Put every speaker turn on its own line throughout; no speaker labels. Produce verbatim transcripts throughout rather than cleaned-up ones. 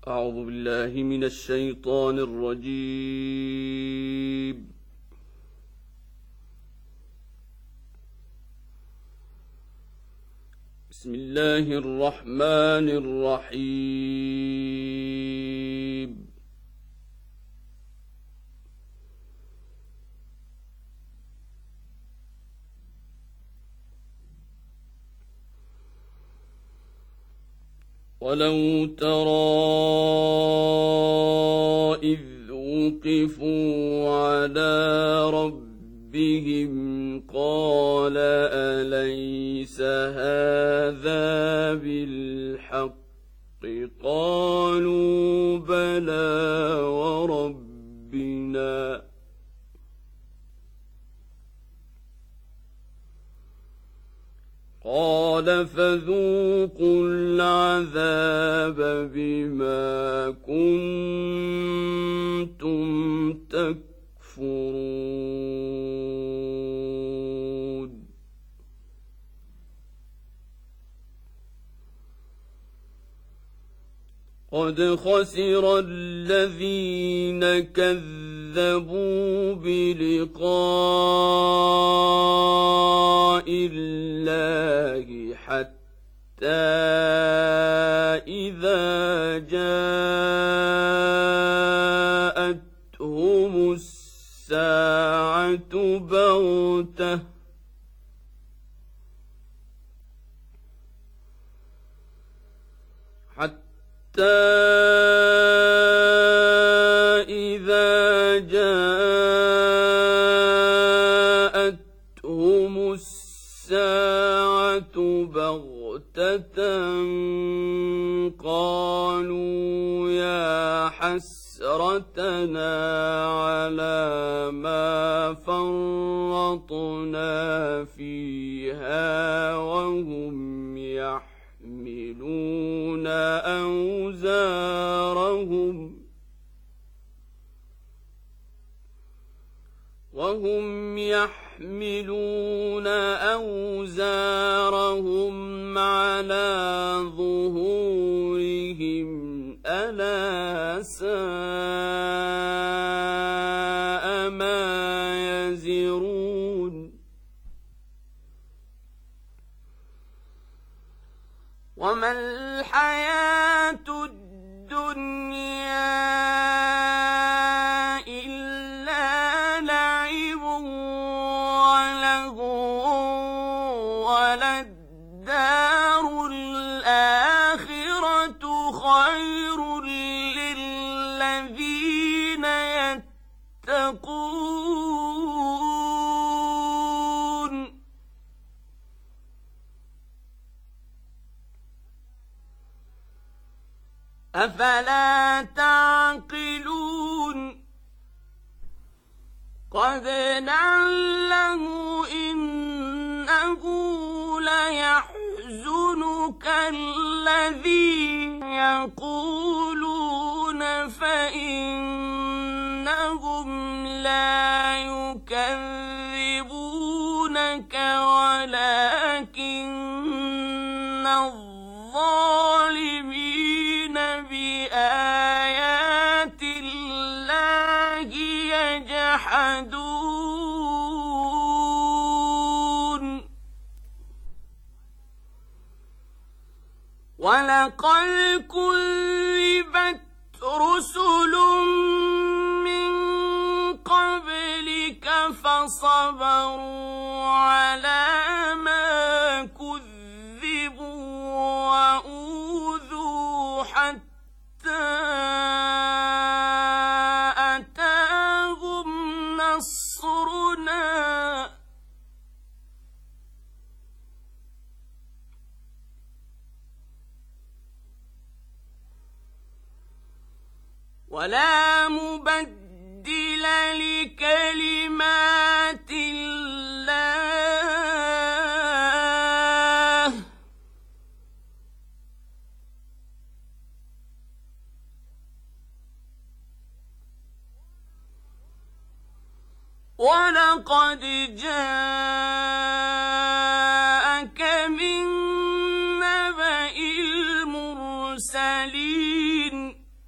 أعوذ بالله من الشيطان الرجيم. بسم الله الرحمن الرحيم. ولو ترى إذ وقفوا على ربهم قال أليس هذا بالحق قالوا بلى وربنا قال فذوقوا العذاب بما كنتم تكفرون. قد خسر الذين كذبوا بلقاء الله حتى إذا جاءتهم الساعة بغتة حتى إذا جاءتهم الساعة بغتة قالوا يا حسرتنا على ما فرطنا فيها وهم يحملون أوزارهم وهم يحملون أوزارهم على ظهورهم ألا ساء ما يزرون. وما الحياة الدنيا إلا لعب ولهو وللدار الآخرة خير للذين يتقون أفلا تعقلون. قد نعلم إنه ليحزنك الذي يقولون فإنهم لا يكذبونك ولكن الظالمين بآيات الله يجحدون. ولقد كذبت رسل من قبلك فصبروا على ما كذبوا وأوذوا حتى أتاهم نصرنا ولا مبدل لكلمات الله ولقد جاءك من نبأ المرسلين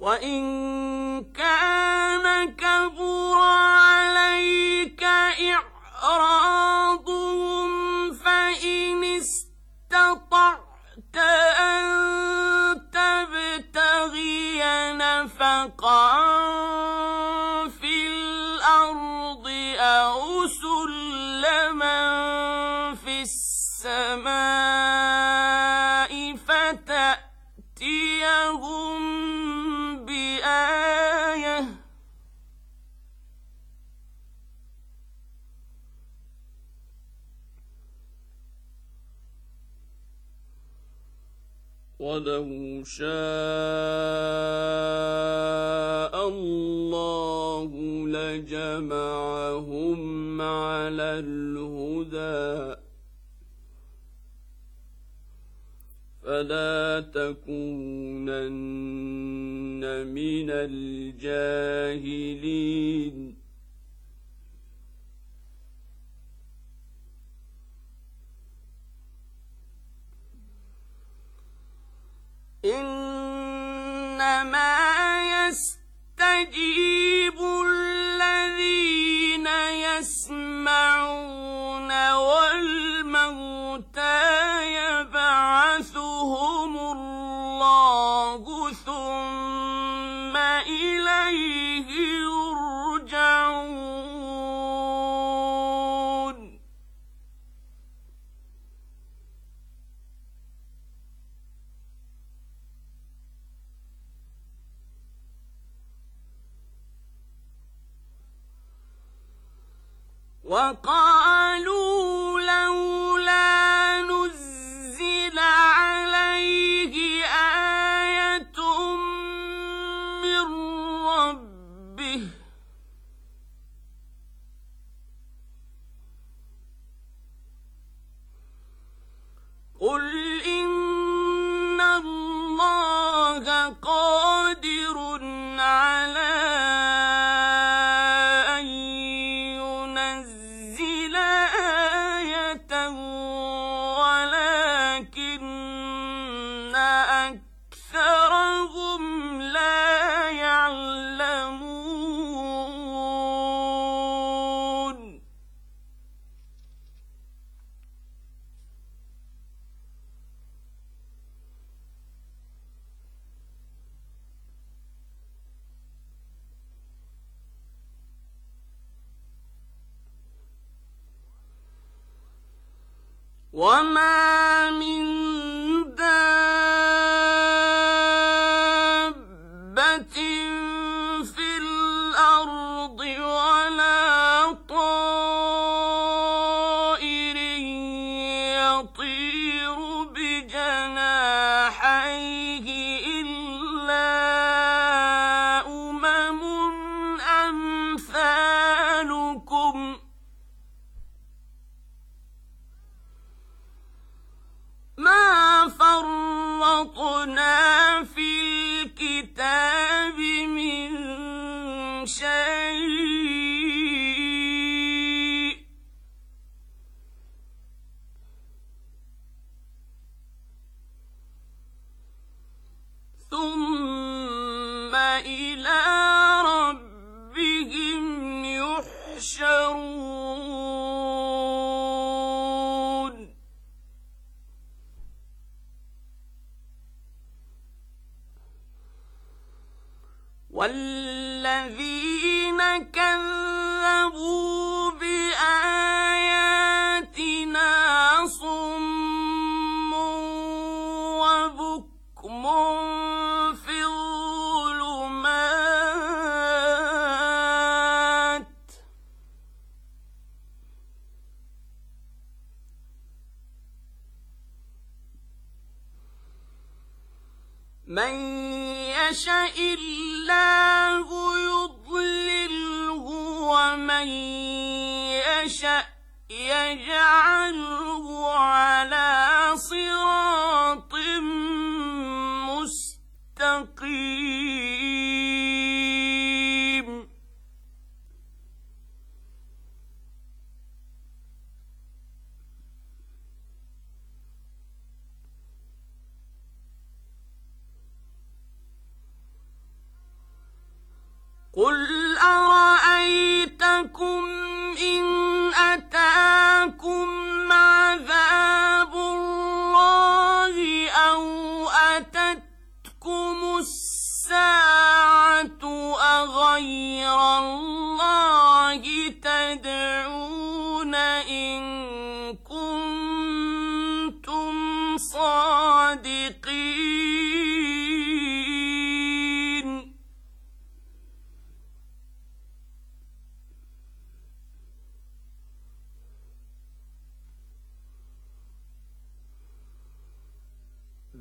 وإن كان كبر عليك إعراضهم فإن استطعت أن تبتغي نفقا في الأرض أو سلما في السماء فتأتيهم بآية ولو شاء الله لجمعهم على الهدى فلا تكونن من الجاهلين إنما يستجيب الذين يسمعون والموتى يبعثهم الله ثم إليه يرجعون وقالوا لولا نزل عليه آية من ربه قل إن الله قادر على أن ينزل آية ولكن أكثرهم لا يعلمون وما من دابة في الأرض ولا طائر يطير بجناحيه إلا أمم أمثالكم ما فرطنا في الكتاب من شيء ثم إلى ربهم يحشرون والذين كذبوا بآياتنا صم وبكم في الظلمات من يشاء الله يضلله ومن يشاء يجعله على صراط مستقيم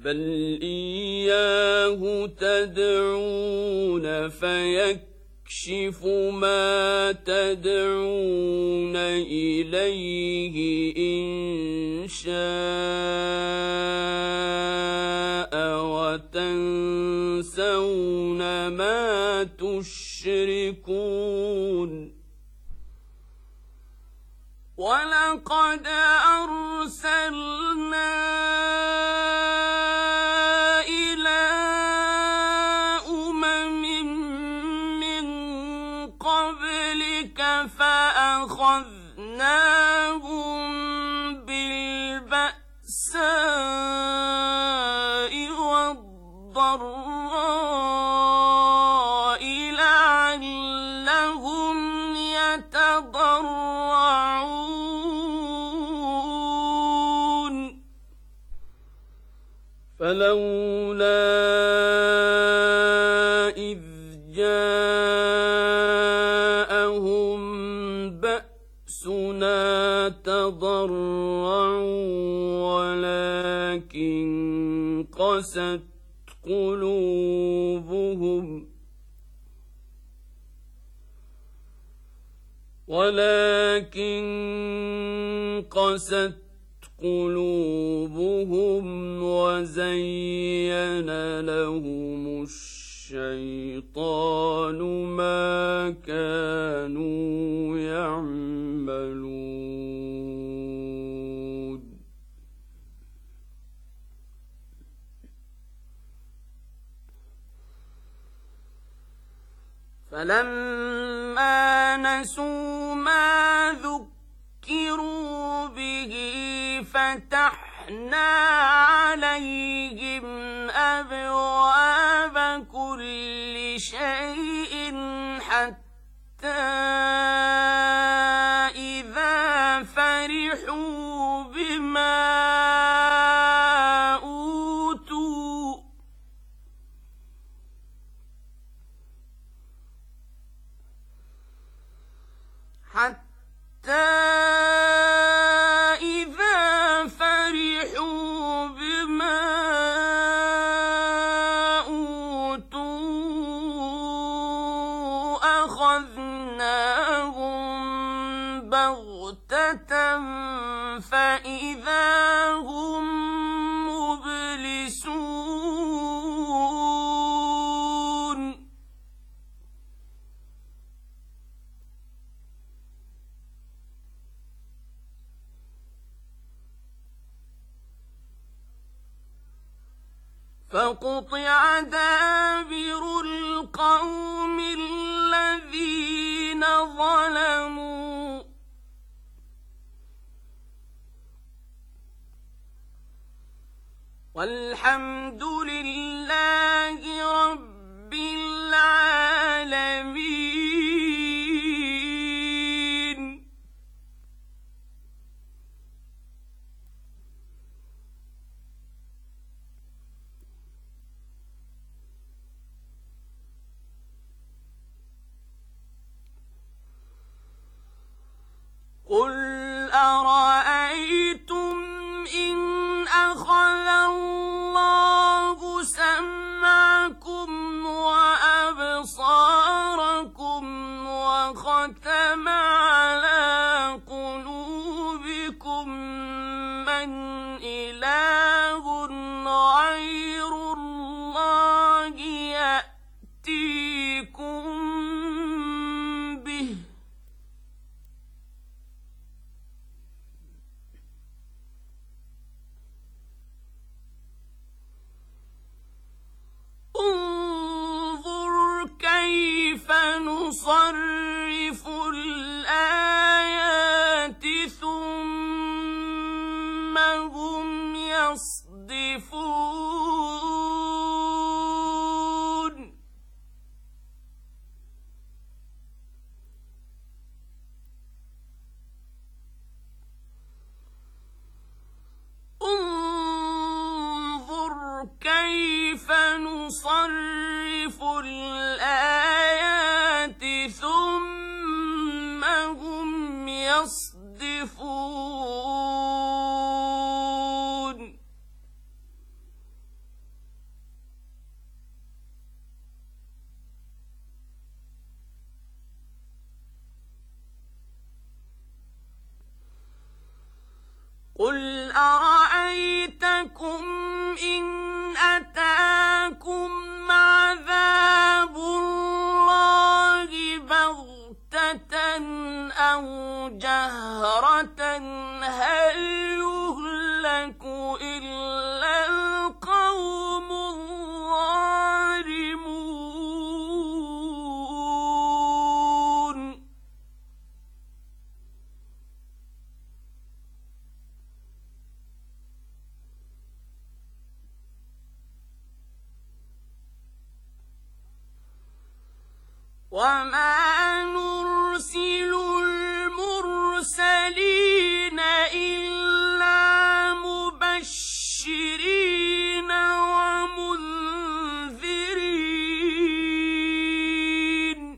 بل إياه تدعون فيكشف ما تدعون إليه إن شاء وتنسون ما تشركون ولقد أرسلنا إلى أمم من قبلك فأخذناهم بالبأساء والضراء لعلهم يتضرعون فلولا إذ جاءهم بأسنا تضرعوا ولكن قست قلوبهم ولكن قست قلوبهم وزين لهم الشيطان ما كانوا يعملون فلما نسوا ما ذكروا به فتحنا عليهم أبواب كل شيء حتى إذا فرحوا بما أوتوا حتى إذا فرحوا بما أوتوا أخذناهم بغتة فإذا هم مبلسون فقطع دابر القوم الذين ظلموا والحمد لله رب العالمين قل أرأيتم إن أخذ الله سمعكم وأبصاركم وختم على قلوبكم من إله غير الله يأتيكم به انظر كيف نصرف الآيات ثم هم يصدفون انظر كيف نصرف الآيات ثم هم يصدفون قل أرأيتكم إن أتاكم عذاب الله بغتة أو جهرة هل يهلك إلا القوم الظالمون وما نرسل المرسلين إلا مبشرين ومنذرين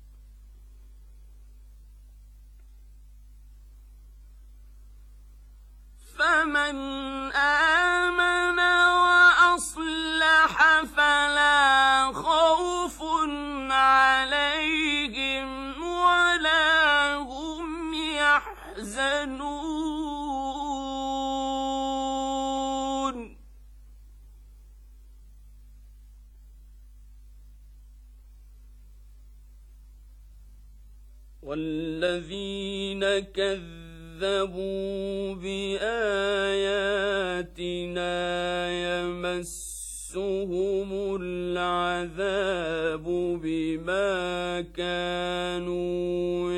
فمن آمن وأصلح فلا خوف عليهم ولا هم يحزنون والذين كذبوا بآياتنا يمسهم العذاب بما كانوا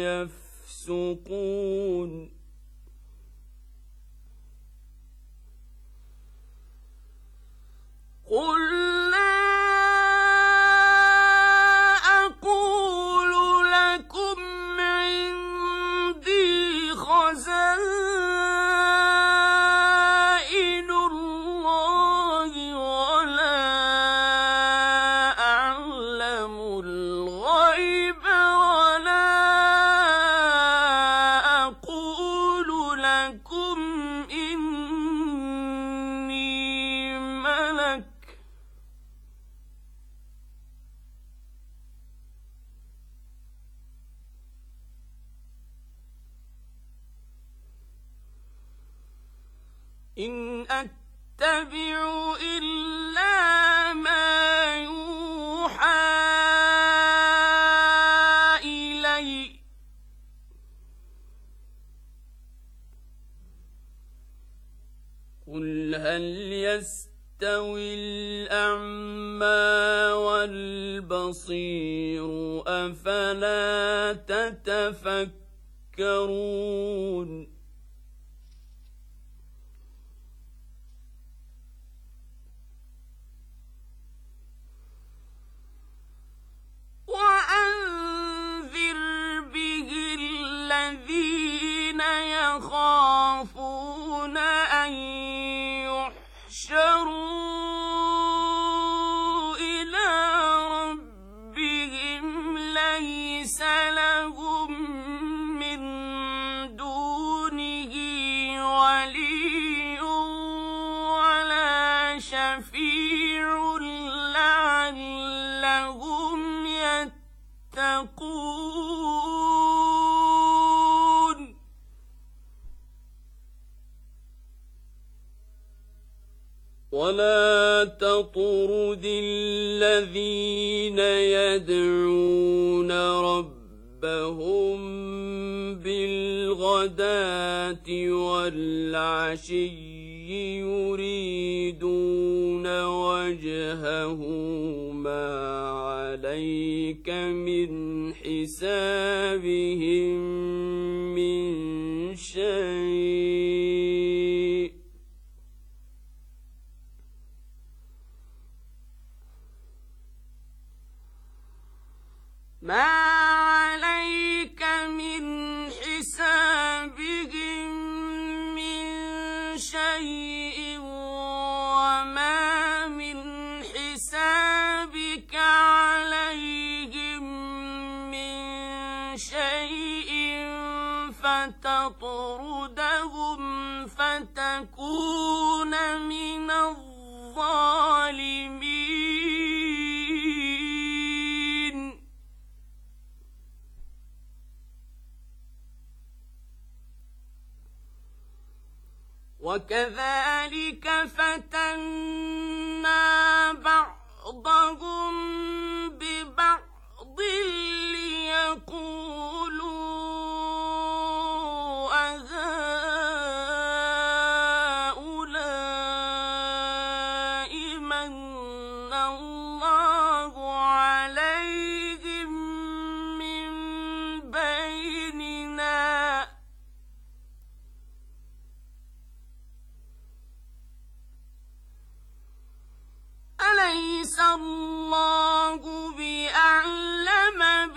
يفسقون قل لا أقول لكم عندي خزائن الله ولا أعلم الغيب ولا أقول لكم إني ملك إن أتبع إلا ما يوحى إلي قل هل يستوي الأعمى والبصير أفلا تتفكرون وأنذر به الذين يخافون أن يحشروا إلى ربهم ليس لهم من دونه ولي ولا شفيع لعلهم يتقون ولا تطرد الذين يدعون ربهم بالغداة والعشي يريدون وجهه ما عليك من حسابهم من شيء ما عليك من حسابهم من شيء وما من حسابك عليهم من شيء فتطردهم فتكون من الظالمين وكذلك فتنا بعضهم ببعض ليقولوا أهؤلاء من الله عليهم من بيننا أليس الله بأعلم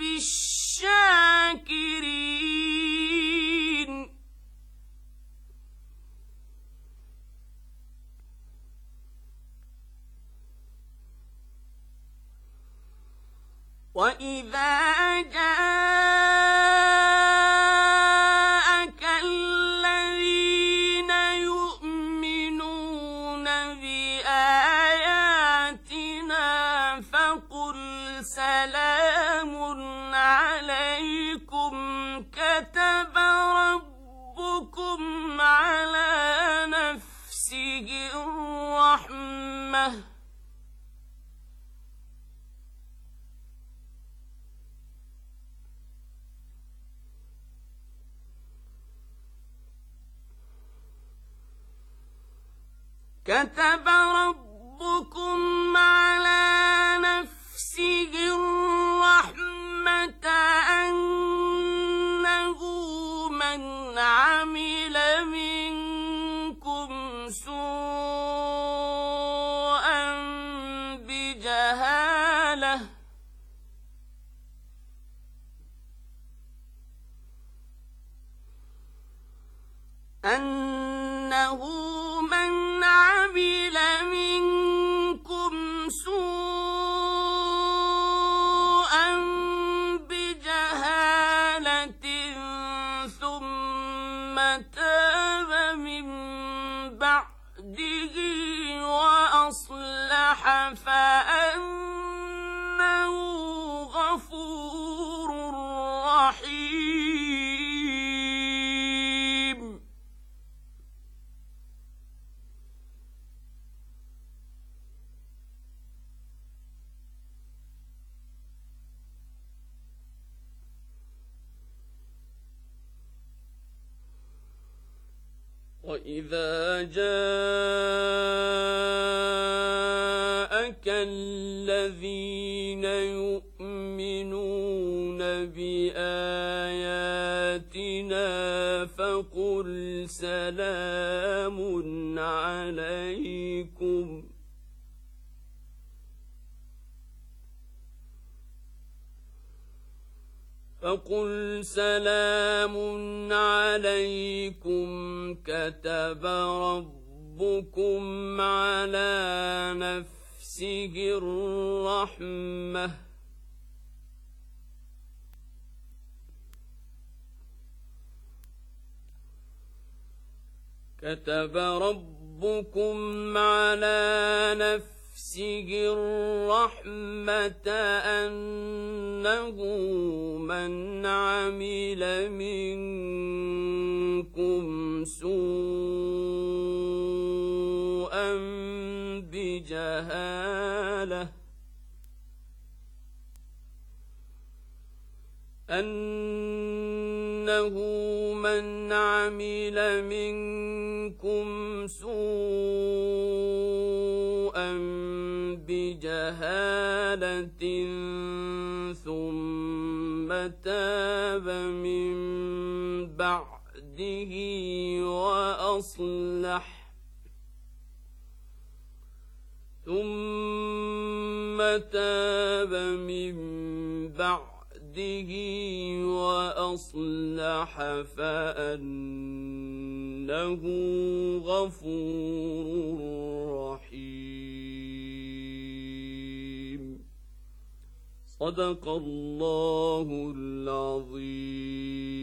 بالشاكرين وإذا جاءك الذين يؤمنون بآياتنا فقل سلام عليكم كتب ربكم على نفسه الرحمة كتب ربكم على نفسه الرحمة أنه من عمل منكم سوءا بجهالة أنه من عمل منكم سوءا بجهالة ثم تاب من بعده وأصلح فأنه غفور رحيم وإذا جاءك الذين يؤمنون بآياتنا فقل سلام عليكم فقل سلام عليكم كتب ربكم على نفسه الرحمة كتب ربكم على نفسه الرحمة أنه من عمل منكم سوءا بجهالة أنه من عمل منكم سوءا بجهالة ثم تاب من بعده وأصلح ثم تاب من بعده وأصلح فأنه غفور رحيم. صدق الله العظيم.